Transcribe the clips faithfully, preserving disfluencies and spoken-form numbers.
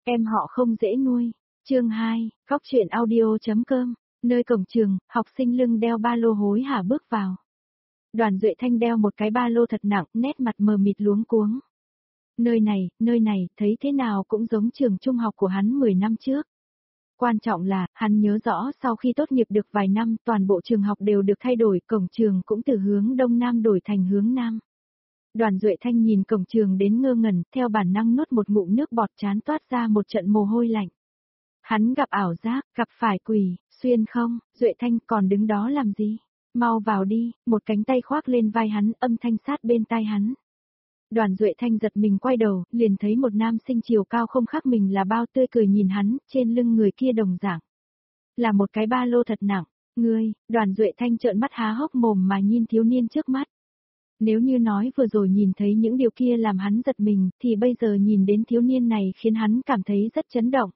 Em họ không dễ nuôi. Chương hai, Góc truyện audio.com. Nơi cổng trường, học sinh lưng đeo ba lô hối hả bước vào. Đoàn Duệ Thanh đeo một cái ba lô thật nặng, nét mặt mờ mịt luống cuống. Nơi này, nơi này, thấy thế nào cũng giống trường trung học của hắn mười năm trước. Quan trọng là, hắn nhớ rõ sau khi tốt nghiệp được vài năm, toàn bộ trường học đều được thay đổi, cổng trường cũng từ hướng đông nam đổi thành hướng nam. Đoàn Duệ Thanh nhìn cổng trường đến ngơ ngẩn, theo bản năng nuốt một ngụm nước bọt chán toát ra một trận mồ hôi lạnh. Hắn gặp ảo giác, gặp phải quỷ, xuyên không, Duệ Thanh còn đứng đó làm gì? Mau vào đi, một cánh tay khoác lên vai hắn, âm thanh sát bên tai hắn. Đoàn Duệ Thanh giật mình quay đầu, liền thấy một nam sinh chiều cao không khác mình là bao, tươi cười nhìn hắn, trên lưng người kia đồng dạng. Là một cái ba lô thật nặng, ngươi, Đoàn Duệ Thanh trợn mắt há hốc mồm mà nhìn thiếu niên trước mắt. Nếu như nói vừa rồi nhìn thấy những điều kia làm hắn giật mình, thì bây giờ nhìn đến thiếu niên này khiến hắn cảm thấy rất chấn động.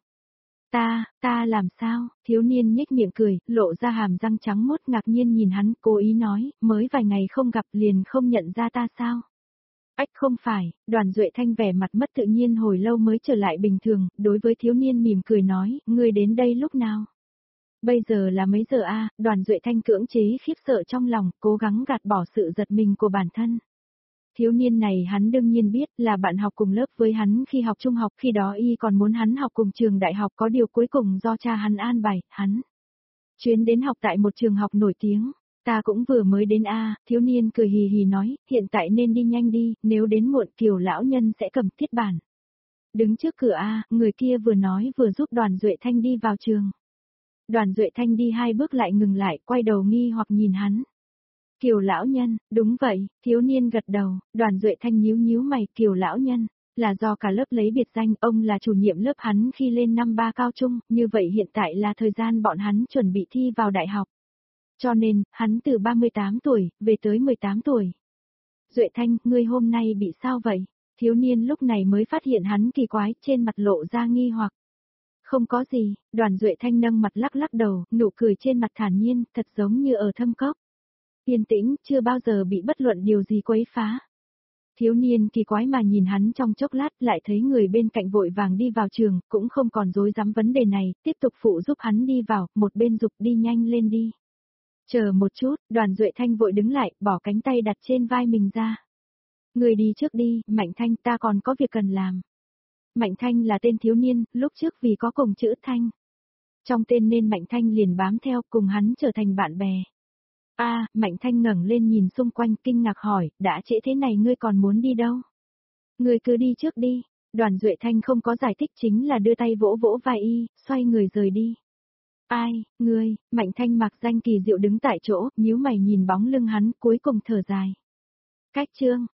Ta, ta làm sao? Thiếu niên nhếch miệng cười, lộ ra hàm răng trắng mốt, ngạc nhiên nhìn hắn, cố ý nói, mới vài ngày không gặp liền không nhận ra ta sao? Ách không phải, Đoàn Duệ Thanh vẻ mặt mất tự nhiên hồi lâu mới trở lại bình thường, đối với thiếu niên mỉm cười nói, ngươi đến đây lúc nào? Bây giờ là mấy giờ a? Đoàn Duệ Thanh cưỡng chế khiếp sợ trong lòng, cố gắng gạt bỏ sự giật mình của bản thân. Thiếu niên này hắn đương nhiên biết là bạn học cùng lớp với hắn khi học trung học, khi đó y còn muốn hắn học cùng trường đại học, có điều cuối cùng do cha hắn an bài, hắn chuyến đến học tại một trường học nổi tiếng. Ta cũng vừa mới đến a. Thiếu niên cười hì hì nói, hiện tại nên đi nhanh đi, nếu đến muộn Kiều lão nhân sẽ cầm thiết bản. Đứng trước cửa a, người kia vừa nói vừa giúp Đoàn Duệ Thanh đi vào trường. Đoàn Duệ Thanh đi hai bước lại ngừng lại, quay đầu nghi hoặc nhìn hắn. Kiều lão nhân, đúng vậy, thiếu niên gật đầu, Đoàn Duệ Thanh nhíu nhíu mày, Kiều lão nhân, là do cả lớp lấy biệt danh, ông là chủ nhiệm lớp hắn khi lên năm ba cao trung, như vậy hiện tại là thời gian bọn hắn chuẩn bị thi vào đại học. Cho nên, hắn từ ba mươi tám tuổi, về tới mười tám tuổi. Duệ Thanh, ngươi hôm nay bị sao vậy? Thiếu niên lúc này mới phát hiện hắn kỳ quái, trên mặt lộ ra nghi hoặc. Không có gì, Đoàn Duệ Thanh nâng mặt lắc lắc đầu, nụ cười trên mặt thản nhiên, thật giống như ở thâm cốc. Yên tĩnh, chưa bao giờ bị bất luận điều gì quấy phá. Thiếu niên kỳ quái mà nhìn hắn trong chốc lát, lại thấy người bên cạnh vội vàng đi vào trường, cũng không còn dối dám vấn đề này, tiếp tục phụ giúp hắn đi vào, một bên dục đi nhanh lên đi. Chờ một chút, Đoàn Duệ Thanh vội đứng lại, bỏ cánh tay đặt trên vai mình ra. Người đi trước đi, Mạnh Thanh, ta còn có việc cần làm. Mạnh Thanh là tên thiếu niên, lúc trước vì có cùng chữ Thanh. Trong tên nên Mạnh Thanh liền bám theo, cùng hắn trở thành bạn bè. A, à, Mạnh Thanh ngẩng lên nhìn xung quanh, kinh ngạc hỏi, đã trễ thế này ngươi còn muốn đi đâu? Ngươi cứ đi trước đi. Đoàn Duệ Thanh không có giải thích, chính là đưa tay vỗ vỗ vai y, xoay người rời đi. Ai, ngươi? Mạnh Thanh mặc danh kỳ diệu đứng tại chỗ, nhíu mày nhìn bóng lưng hắn, cuối cùng thở dài. Cách chương,